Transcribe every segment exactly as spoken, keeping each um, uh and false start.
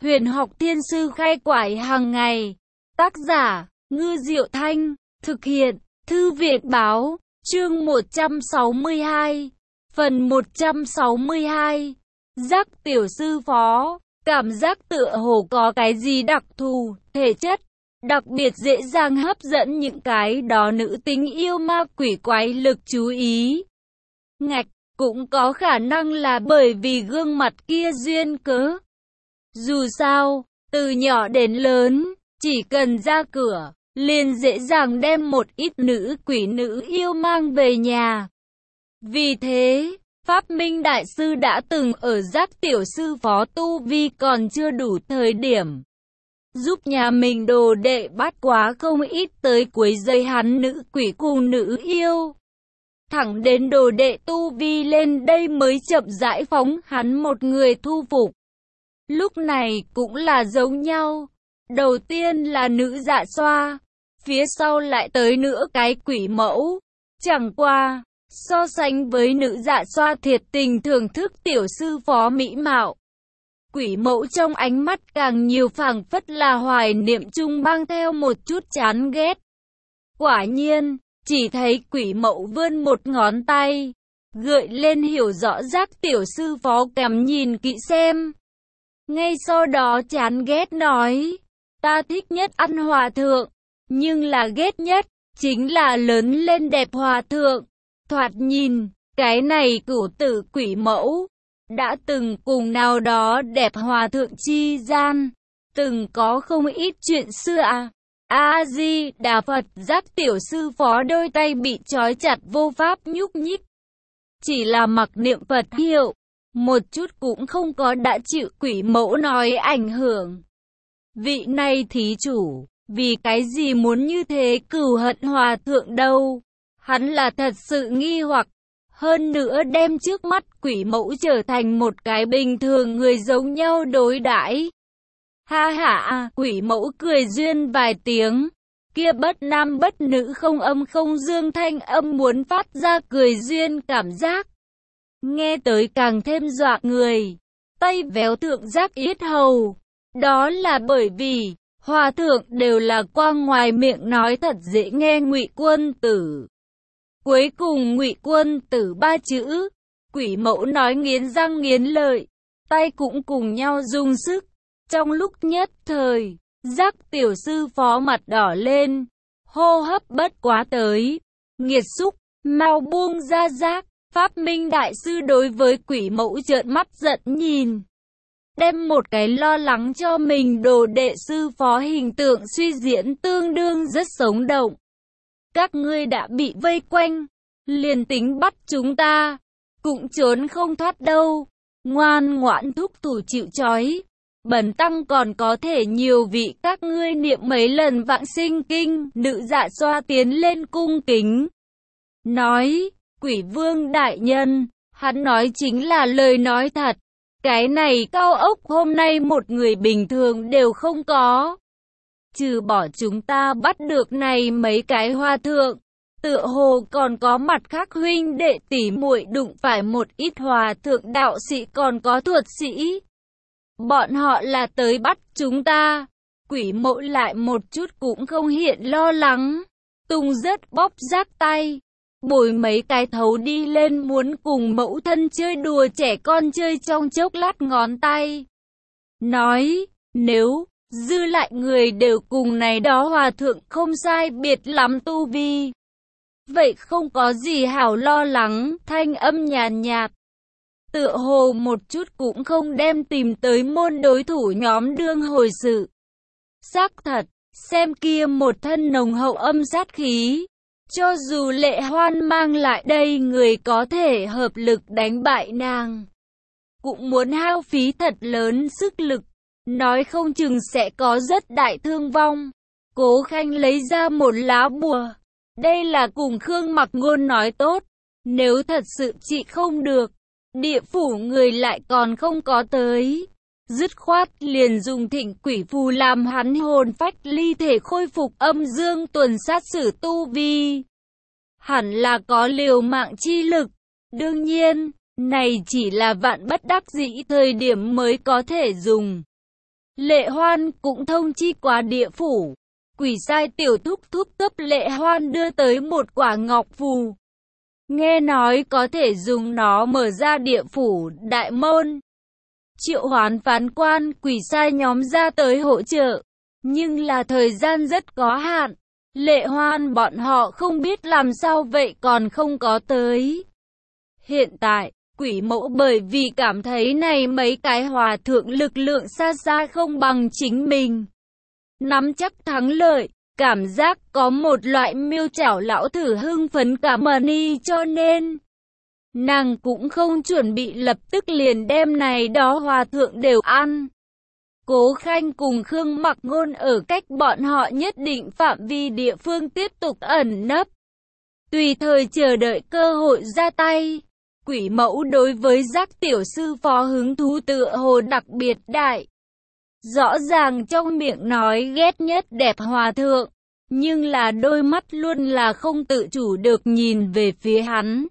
Huyền học thiên sư khai quải hàng ngày. Tác giả, Ngư Diệu Thanh. Thực hiện, Thư viện Báo. Chương một trăm sáu mươi hai. Phần một trăm sáu mươi hai. Giác tiểu sư phó. Cảm giác tựa hồ có cái gì đặc thù, thể chất, đặc biệt dễ dàng hấp dẫn những cái đó nữ tính yêu ma quỷ quái lực chú ý. Ngạch, cũng có khả năng là bởi vì gương mặt kia duyên cớ. Dù sao, từ nhỏ đến lớn, chỉ cần ra cửa, liền dễ dàng đem một ít nữ quỷ nữ yêu mang về nhà. Vì thế, Pháp Minh Đại Sư đã từng ở Giác tiểu sư phó tu vi còn chưa đủ thời điểm, giúp nhà mình đồ đệ bắt quá không ít tới cuối dây hắn nữ quỷ cùng nữ yêu. Thẳng đến đồ đệ tu vi lên đây mới chậm rãi phóng hắn một người thu phục. Lúc này cũng là giống nhau. Đầu tiên là nữ dạ xoa, phía sau lại tới nữa cái quỷ mẫu. Chẳng qua, so sánh với nữ dạ xoa thiệt tình thưởng thức tiểu sư phó mỹ mạo, quỷ mẫu trong ánh mắt càng nhiều phảng phất là hoài niệm chung mang theo một chút chán ghét. Quả nhiên, chỉ thấy quỷ mẫu vươn một ngón tay, gợi lên hiểu rõ Giác tiểu sư phó kém nhìn kỹ xem. Ngay sau đó chán ghét nói, ta thích nhất ăn hòa thượng, nhưng là ghét nhất, chính là lớn lên đẹp hòa thượng. Thoạt nhìn, cái này cửu tử quỷ mẫu, đã từng cùng nào đó đẹp hòa thượng chi gian, từng có không ít chuyện xưa à. A-di-đà Phật. Giác tiểu sư phó đôi tay bị trói chặt vô pháp nhúc nhích. Chỉ là mặc niệm Phật hiệu, một chút cũng không có đã chịu quỷ mẫu nói ảnh hưởng. Vị này thí chủ, vì cái gì muốn như thế cừu hận hòa thượng đâu? Hắn là thật sự nghi hoặc, hơn nữa đem trước mắt quỷ mẫu trở thành một cái bình thường người giống nhau đối đãi. Ha ha, quỷ mẫu cười duyên vài tiếng, kia bất nam bất nữ không âm không dương thanh âm muốn phát ra cười duyên cảm giác. Nghe tới càng thêm dọa người, tay véo thượng Giác yết hầu. Đó là bởi vì, hòa thượng đều là qua ngoài miệng nói thật dễ nghe Ngụy Quân Tử. Cuối cùng Ngụy Quân Tử ba chữ, quỷ mẫu nói nghiến răng nghiến lợi, tay cũng cùng nhau dùng sức. Trong lúc nhất thời, Giác tiểu sư phó mặt đỏ lên, hô hấp bất quá tới. Nghiệt xúc, mau buông ra Giác. Pháp Minh Đại Sư đối với quỷ mẫu trợn mắt giận nhìn, đem một cái lo lắng cho mình đồ đệ sư phó hình tượng suy diễn tương đương rất sống động. Các ngươi đã bị vây quanh, liền tính bắt chúng ta, cũng trốn không thoát đâu. Ngoan ngoãn thúc thủ chịu trói. Bần tăng còn có thể nhiều vị các ngươi niệm mấy lần Vạn Sinh Kinh. Nữ dạ xoa tiến lên cung kính, nói, quỷ vương đại nhân, hắn nói chính là lời nói thật. Cái này cao ốc hôm nay một người bình thường đều không có. Trừ bỏ chúng ta bắt được này mấy cái hòa thượng, tựa hồ còn có mặt khác huynh đệ tỷ muội đụng phải một ít hòa thượng đạo sĩ còn có thuật sĩ. Bọn họ là tới bắt chúng ta. Quỷ mẫu lại một chút cũng không hiện lo lắng, tung rất bóp Giác tay, bồi mấy cái thấu đi lên muốn cùng mẫu thân chơi đùa trẻ con chơi trong chốc lát ngón tay. Nói, nếu dư lại người đều cùng này đó hòa thượng không sai biệt lắm tu vi, vậy không có gì hảo lo lắng. Thanh âm nhàn nhạt, tựa hồ một chút cũng không đem tìm tới môn đối thủ nhóm đương hồi sự. Xác thật, xem kia một thân nồng hậu âm sát khí, cho dù Lệ Hoan mang lại đây người có thể hợp lực đánh bại nàng, cũng muốn hao phí thật lớn sức lực, nói không chừng sẽ có rất đại thương vong. Cố Khanh lấy ra một lá bùa, đây là cùng Khương Mặc Ngôn nói tốt, nếu thật sự trị không được, địa phủ người lại còn không có tới, dứt khoát liền dùng thịnh quỷ phù làm hắn hồn phách ly thể khôi phục âm dương tuần sát sử tu vi. Hẳn là có liều mạng chi lực. Đương nhiên, này chỉ là vạn bất đắc dĩ thời điểm mới có thể dùng. Lệ Hoan cũng thông chi qua địa phủ. Quỷ sai tiểu thúc thúc cấp Lệ Hoan đưa tới một quả ngọc phù. Nghe nói có thể dùng nó mở ra địa phủ đại môn. Triệu hoán phán quan quỷ sai nhóm ra tới hỗ trợ. Nhưng là thời gian rất có hạn. Lệ Hoan bọn họ không biết làm sao vậy còn không có tới. Hiện tại, quỷ mẫu bởi vì cảm thấy này mấy cái hòa thượng lực lượng xa xa không bằng chính mình. Nắm chắc thắng lợi, cảm giác có một loại miêu chảo lão thử hưng phấn cả mani cho nên. Nàng cũng không chuẩn bị lập tức liền đem này đó hòa thượng đều ăn. Cố Khanh cùng Khương Mặc Ngôn ở cách bọn họ nhất định phạm vi địa phương tiếp tục ẩn nấp. Tùy thời chờ đợi cơ hội ra tay. Quỷ mẫu đối với Giác tiểu sư phó hứng thú tựa hồ đặc biệt đại. Rõ ràng trong miệng nói ghét nhất đẹp hòa thượng, nhưng là đôi mắt luôn là không tự chủ được nhìn về phía hắn.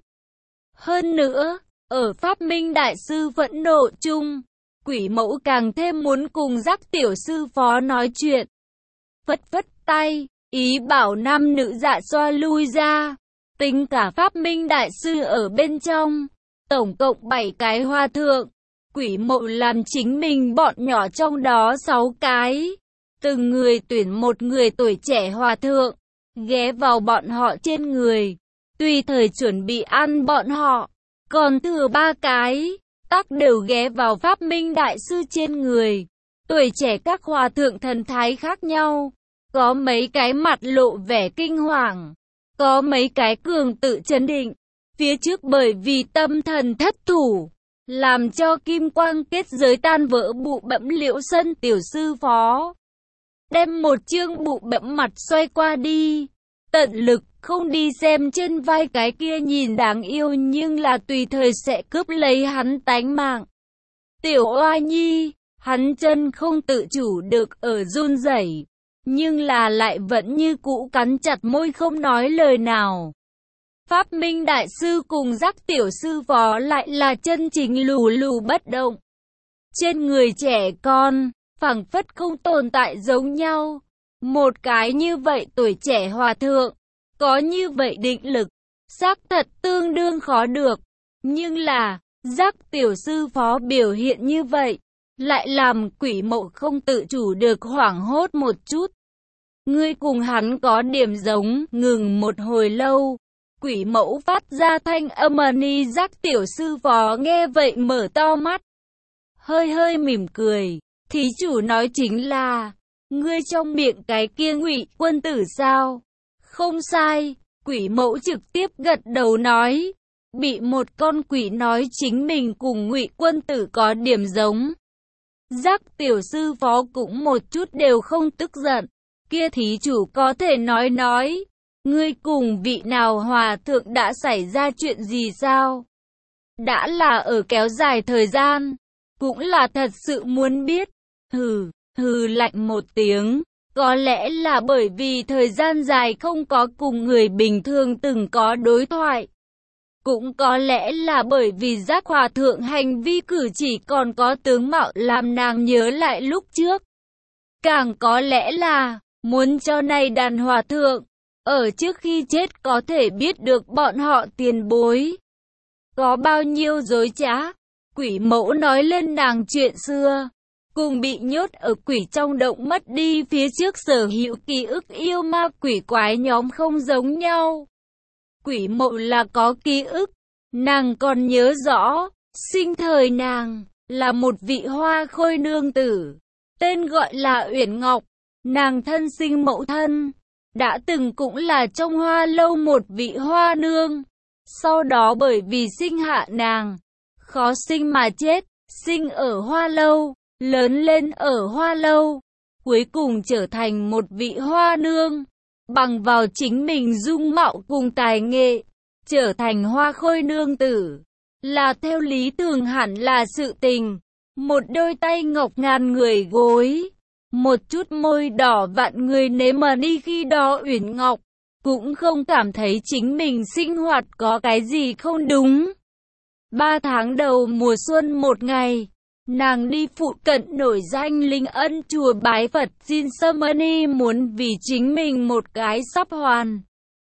Hơn nữa, ở Pháp Minh đại sư phẫn nộ chung, quỷ mẫu càng thêm muốn cùng Giác tiểu sư phó nói chuyện. Phất phất tay, ý bảo nam nữ dạ xoa lui ra, tính cả Pháp Minh đại sư ở bên trong, tổng cộng bảy cái hòa thượng. Quỷ mộ làm chính mình bọn nhỏ trong đó sáu cái. Từng người tuyển một người tuổi trẻ hòa thượng, ghé vào bọn họ trên người, tùy thời chuẩn bị ăn bọn họ. Còn thừa ba cái, tắc đều ghé vào Pháp Minh đại sư trên người. Tuổi trẻ các hòa thượng thần thái khác nhau, có mấy cái mặt lộ vẻ kinh hoàng, có mấy cái cường tự chấn định. Phía trước bởi vì tâm thần thất thủ, làm cho kim quang kết giới tan vỡ bụ bẫm Liễu Sân tiểu sư phó. Đem một chương bụ bẫm mặt xoay qua đi, tận lực không đi xem trên vai cái kia nhìn đáng yêu nhưng là tùy thời sẽ cướp lấy hắn tánh mạng. Tiểu oa nhi, hắn chân không tự chủ được ở run rẩy, nhưng là lại vẫn như cũ cắn chặt môi không nói lời nào. Pháp Minh đại sư cùng Giác tiểu sư phó lại là chân chính lù lù bất động. Trên người trẻ con, phảng phất không tồn tại giống nhau. Một cái như vậy tuổi trẻ hòa thượng, có như vậy định lực, xác thật tương đương khó được. Nhưng là, Giác tiểu sư phó biểu hiện như vậy, lại làm quỷ mộ không tự chủ được hoảng hốt một chút. Ngươi cùng hắn có điểm giống, ngừng một hồi lâu. Quỷ mẫu phát ra thanh âm ni. Giác tiểu sư phó nghe vậy mở to mắt, hơi hơi mỉm cười. Thí chủ nói chính là, ngươi trong miệng cái kia Ngụy quân tử sao? Không sai, quỷ mẫu trực tiếp gật đầu nói. Bị một con quỷ nói chính mình cùng Ngụy quân tử có điểm giống. Giác tiểu sư phó cũng một chút đều không tức giận. Kia thí chủ có thể nói nói, ngươi cùng vị nào hòa thượng đã xảy ra chuyện gì sao? Đã là ở kéo dài thời gian, cũng là thật sự muốn biết. Hừ, hừ lạnh một tiếng, có lẽ là bởi vì thời gian dài không có cùng người bình thường từng có đối thoại. Cũng có lẽ là bởi vì Giác hòa thượng hành vi cử chỉ còn có tướng mạo làm nàng nhớ lại lúc trước. Càng có lẽ là muốn cho này đàn hòa thượng ở trước khi chết có thể biết được bọn họ tiền bối có bao nhiêu dối trá. Quỷ mẫu nói lên nàng chuyện xưa, cùng bị nhốt ở quỷ trong động mất đi phía trước sở hữu ký ức yêu ma quỷ quái nhóm không giống nhau. Quỷ mẫu là có ký ức, nàng còn nhớ rõ, sinh thời nàng là một vị hoa khôi nương tử, tên gọi là Uyển Ngọc. Nàng thân sinh mẫu thân, đã từng cũng là trong hoa lâu một vị hoa nương. Sau đó bởi vì sinh hạ nàng, khó sinh mà chết, sinh ở hoa lâu, lớn lên ở hoa lâu, cuối cùng trở thành một vị hoa nương. Bằng vào chính mình dung mạo cùng tài nghệ, trở thành hoa khôi nương tử, là theo lý tưởng hẳn là sự tình. Một đôi tay ngọc ngàn người gối, một chút môi đỏ vạn người nếm mà đi. Khi đó Uyển Ngọc cũng không cảm thấy chính mình sinh hoạt có cái gì không đúng. Ba tháng đầu mùa xuân một ngày, Nàng đi phụ cận nổi danh Linh Ân chùa bái Phật xin Samani muốn vì chính mình một cái sắp hoàn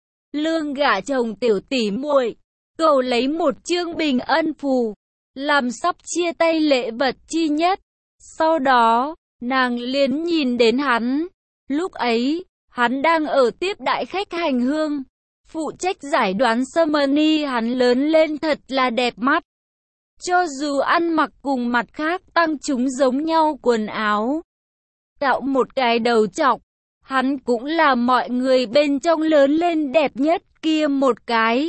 lương gả chồng tiểu tỷ muội, cầu lấy một chương bình ân phù, làm sắp chia tay lễ vật chi nhất. Sau đó, nàng liền nhìn đến hắn. Lúc ấy, hắn đang ở tiếp đại khách hành hương, phụ trách giải đoán Samani. Hắn lớn lên thật là đẹp mắt. Cho dù ăn mặc cùng mặt khác tăng chúng giống nhau quần áo, tạo một cái đầu trọc, hắn cũng là mọi người bên trong lớn lên đẹp nhất kia một cái.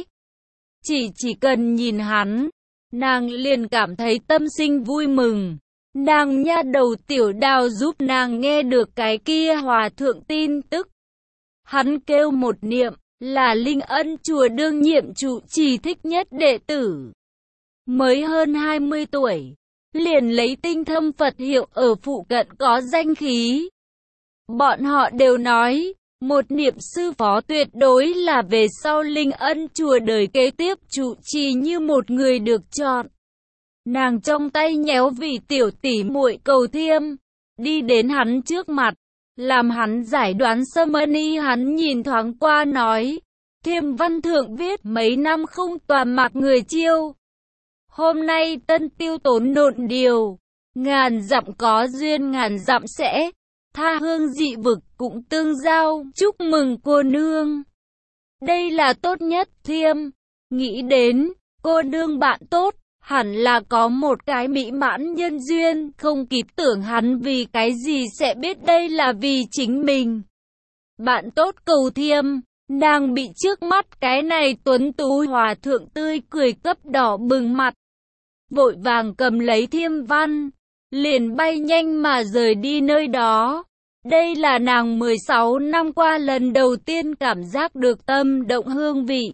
Chỉ chỉ cần nhìn hắn, nàng liền cảm thấy tâm sinh vui mừng. Nàng nha đầu tiểu đào giúp nàng nghe được cái kia hòa thượng tin tức. Hắn kêu một niệm, là Linh Ân chùa đương nhiệm trụ trì thích nhất đệ tử. Mới hơn hai mươi tuổi, liền lấy tinh thâm Phật hiệu ở phụ cận có danh khí. Bọn họ đều nói, một niệm sư phó tuyệt đối là về sau Linh Ân chùa đời kế tiếp trụ trì như một người được chọn. Nàng trong tay nhéo vị tiểu tỷ muội cầu thiêm, đi đến hắn trước mặt, làm hắn giải đoán Samani. Hắn nhìn thoáng qua nói, thiêm văn thượng viết mấy năm không toàn mặc người chiêu. Hôm nay tân tiêu tốn nộn điều, ngàn dặm có duyên ngàn dặm sẽ, tha hương dị vực cũng tương giao, chúc mừng cô nương. Đây là tốt nhất thiêm, nghĩ đến, cô nương bạn tốt, hẳn là có một cái mỹ mãn nhân duyên, không kịp tưởng hắn vì cái gì sẽ biết đây là vì chính mình. Bạn tốt cầu thiêm, nàng bị trước mắt cái này tuấn tú hòa thượng tươi cười cấp đỏ bừng mặt. Vội vàng cầm lấy thiêm văn, liền bay nhanh mà rời đi nơi đó. Đây là nàng mười sáu năm qua lần đầu tiên cảm giác được tâm động hương vị.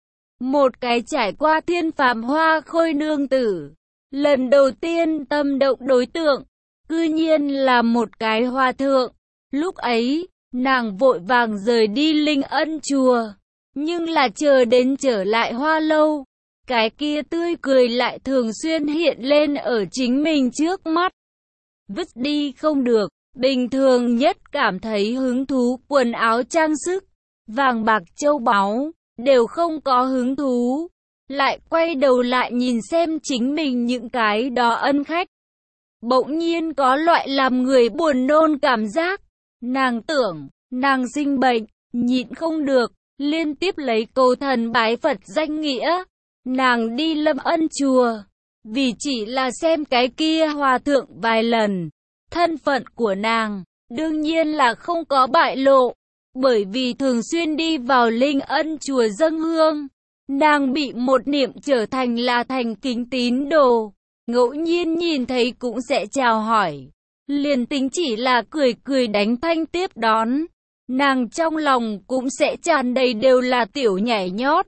Một cái trải qua thiên phàm hoa khôi nương tử. Lần đầu tiên tâm động đối tượng, cư nhiên là một cái hòa thượng. Lúc ấy, nàng vội vàng rời đi Linh Ân chùa. Nhưng là chờ đến trở lại Hoa Lâu, cái kia tươi cười lại thường xuyên hiện lên ở chính mình trước mắt. Vứt đi không được, bình thường nhất cảm thấy hứng thú quần áo trang sức, vàng bạc châu báu, đều không có hứng thú. Lại quay đầu lại nhìn xem chính mình những cái đó ân khách. Bỗng nhiên có loại làm người buồn nôn cảm giác. Nàng tưởng, nàng sinh bệnh, nhịn không được, liên tiếp lấy cầu thần bái Phật danh nghĩa. Nàng đi Lâm Ân chùa, vì chỉ là xem cái kia hòa thượng vài lần. Thân phận của nàng, đương nhiên là không có bại lộ, bởi vì thường xuyên đi vào Linh Ân chùa dâng hương. Nàng bị một niệm trở thành là thành kính tín đồ, ngẫu nhiên nhìn thấy cũng sẽ chào hỏi. Liền tính chỉ là cười cười đánh thanh tiếp đón, nàng trong lòng cũng sẽ tràn đầy đều là tiểu nhảy nhót.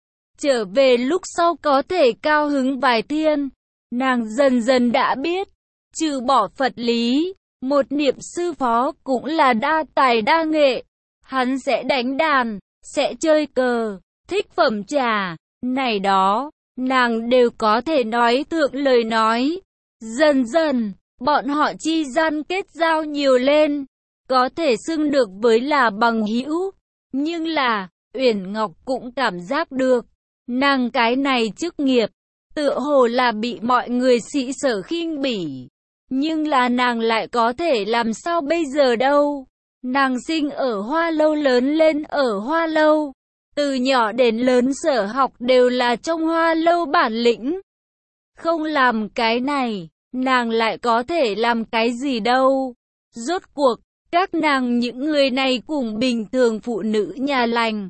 Trở về lúc sau có thể cao hứng vài thiên, nàng dần dần đã biết, trừ bỏ Phật lý, một niệm sư phó cũng là đa tài đa nghệ. Hắn sẽ đánh đàn, sẽ chơi cờ, thích phẩm trà, này đó, nàng đều có thể nói thượng lời nói. Dần dần, bọn họ chi gian kết giao nhiều lên, có thể xưng được với là bằng hữu. Nhưng là, Uyển Ngọc cũng cảm giác được, nàng cái này chức nghiệp, tựa hồ là bị mọi người sĩ sở khinh bỉ. Nhưng là nàng lại có thể làm sao bây giờ đâu. Nàng sinh ở Hoa Lâu lớn lên ở Hoa Lâu. Từ nhỏ đến lớn sở học đều là trong Hoa Lâu bản lĩnh. Không làm cái này, nàng lại có thể làm cái gì đâu. Rốt cuộc, các nàng những người này cùng bình thường phụ nữ nhà lành.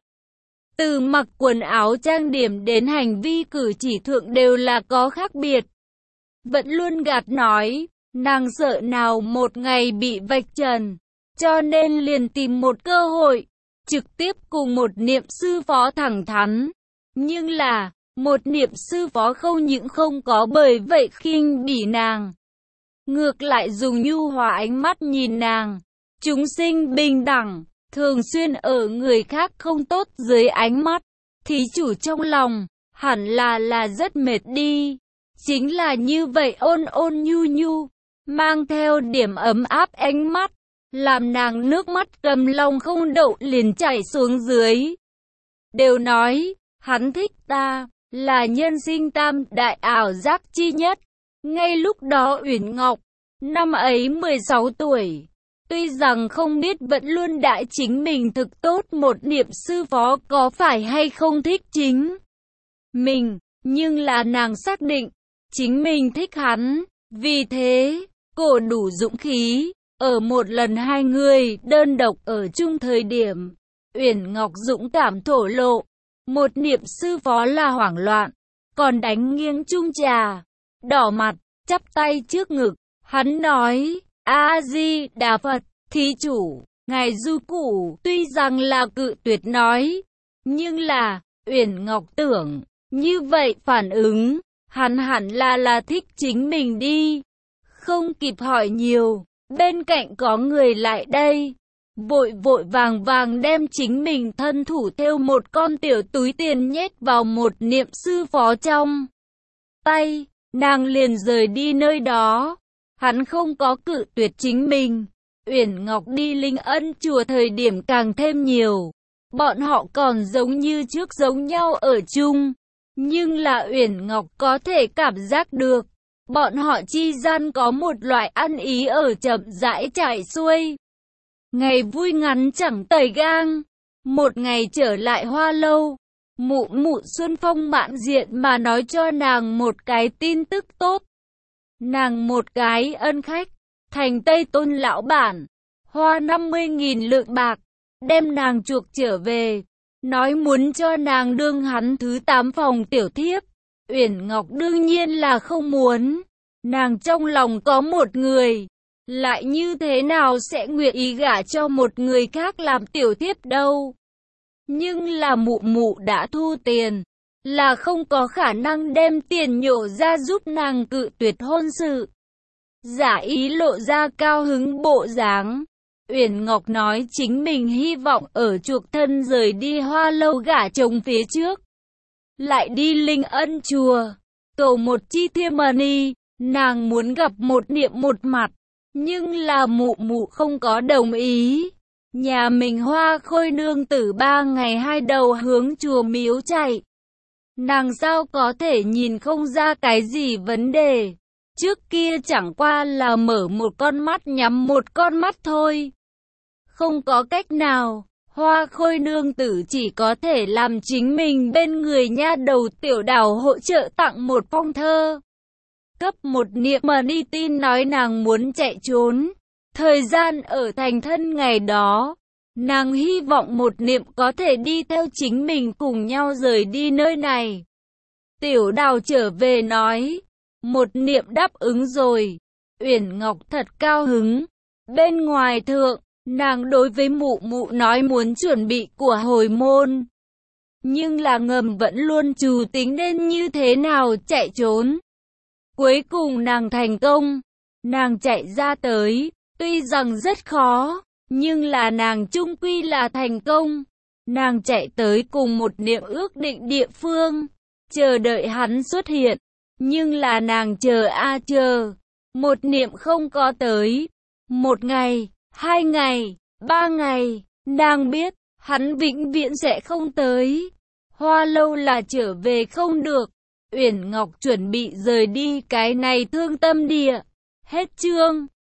Từ mặc quần áo trang điểm đến hành vi cử chỉ thượng đều là có khác biệt. Vẫn luôn gạt nói, nàng sợ nào một ngày bị vạch trần. Cho nên liền tìm một cơ hội, trực tiếp cùng một niệm sư phó thẳng thắn. Nhưng là, một niệm sư phó không những không có bởi vậy khinh bỉ nàng. Ngược lại dùng nhu hòa ánh mắt nhìn nàng. Chúng sinh bình đẳng, thường xuyên ở người khác không tốt dưới ánh mắt. Thí chủ trong lòng, hẳn là là rất mệt đi. chính là như vậy ôn ôn nhu nhu, mang theo điểm ấm áp ánh mắt, làm nàng nước mắt cầm lòng không đậu liền chảy xuống dưới. Đều nói, hắn thích ta, là nhân sinh tam đại ảo giác chi nhất. Ngay lúc đó Uyển Ngọc, năm ấy mười sáu tuổi, tuy rằng không biết vẫn luôn đại chính mình thực tốt một niệm sư phó có phải hay không thích chính mình, nhưng là nàng xác định, chính mình thích hắn, vì thế, cổ đủ dũng khí, ở một lần hai người đơn độc ở chung thời điểm, Uyển Ngọc dũng cảm thổ lộ, một niệm sư phó là hoảng loạn, còn đánh nghiêng chung trà, đỏ mặt, chắp tay trước ngực, hắn nói, A-di-đà Phật, thí chủ, ngài du củ, tuy rằng là cự tuyệt nói, nhưng là, Uyển Ngọc tưởng, như vậy phản ứng, hắn hẳn là là thích chính mình đi, không kịp hỏi nhiều, bên cạnh có người lại đây, vội vội vàng vàng đem chính mình thân thủ thêu một con tiểu túi tiền nhét vào một niệm sư phó trong tay, nàng liền rời đi nơi đó. Hắn không có cự tuyệt chính mình. Uyển Ngọc đi Linh Ân chùa thời điểm càng thêm nhiều. Bọn họ còn giống như trước giống nhau ở chung. Nhưng là Uyển Ngọc có thể cảm giác được. Bọn họ chi gian có một loại ăn ý ở chậm rãi chảy xuôi. Ngày vui ngắn chẳng tẩy gang. Một ngày trở lại Hoa Lâu. Mụ mụ Xuân Phong mạn diện mà nói cho nàng một cái tin tức tốt. Nàng một cái ân khách, thành Tây Tôn lão bản, hoa năm mươi nghìn lượng bạc, đem nàng chuộc trở về, nói muốn cho nàng đương hắn thứ tám phòng tiểu thiếp. Uyển Ngọc đương nhiên là không muốn, nàng trong lòng có một người, lại như thế nào sẽ nguyện ý gả cho một người khác làm tiểu thiếp đâu. Nhưng là mụ mụ đã thu tiền, là không có khả năng đem tiền nhổ ra giúp nàng cự tuyệt hôn sự. Giả ý lộ ra cao hứng bộ dáng. Uyển Ngọc nói chính mình hy vọng ở chuộc thân rời đi Hoa Lâu gả chồng phía trước. Lại đi Linh Ân chùa, cầu một chi thiêm mani, nàng muốn gặp một niệm một mặt. Nhưng là mụ mụ không có đồng ý. Nhà mình Hoa Khôi nương tử ba ngày hai đầu hướng chùa miếu chạy. Nàng sao có thể nhìn không ra cái gì vấn đề. Trước kia chẳng qua là mở một con mắt nhắm một con mắt thôi. Không có cách nào, Hoa Khôi nương tử chỉ có thể làm chính mình bên người nha đầu Tiểu Đào hỗ trợ tặng một phong thơ. Cấp một niệm mani tin nói nàng muốn chạy trốn. Thời gian ở thành thân ngày đó, nàng hy vọng một niệm có thể đi theo chính mình cùng nhau rời đi nơi này. Tiểu Đào trở về nói, một niệm đáp ứng rồi. Uyển Ngọc thật cao hứng. Bên ngoài thượng, nàng đối với mụ mụ nói muốn chuẩn bị của hồi môn. Nhưng là ngầm vẫn luôn trù tính nên như thế nào chạy trốn. Cuối cùng nàng thành công. Nàng chạy ra tới, tuy rằng rất khó, nhưng là nàng chung quy là thành công. Nàng chạy tới cùng một niệm ước định địa phương, chờ đợi hắn xuất hiện. Nhưng là nàng chờ a chờ, một niệm không có tới. Một ngày, hai ngày, ba ngày, nàng biết, hắn vĩnh viễn sẽ không tới. Hoa Lâu là trở về không được. Uyển Ngọc chuẩn bị rời đi cái này thương tâm địa. Hết chương.